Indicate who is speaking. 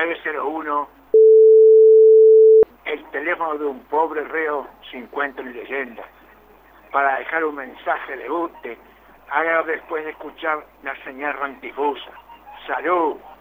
Speaker 1: 901, el teléfono de un pobre reo sin cuento ni leyenda, para dejar un mensaje de usted, hágalo después de escuchar la señal rantifusa. ¡Salud!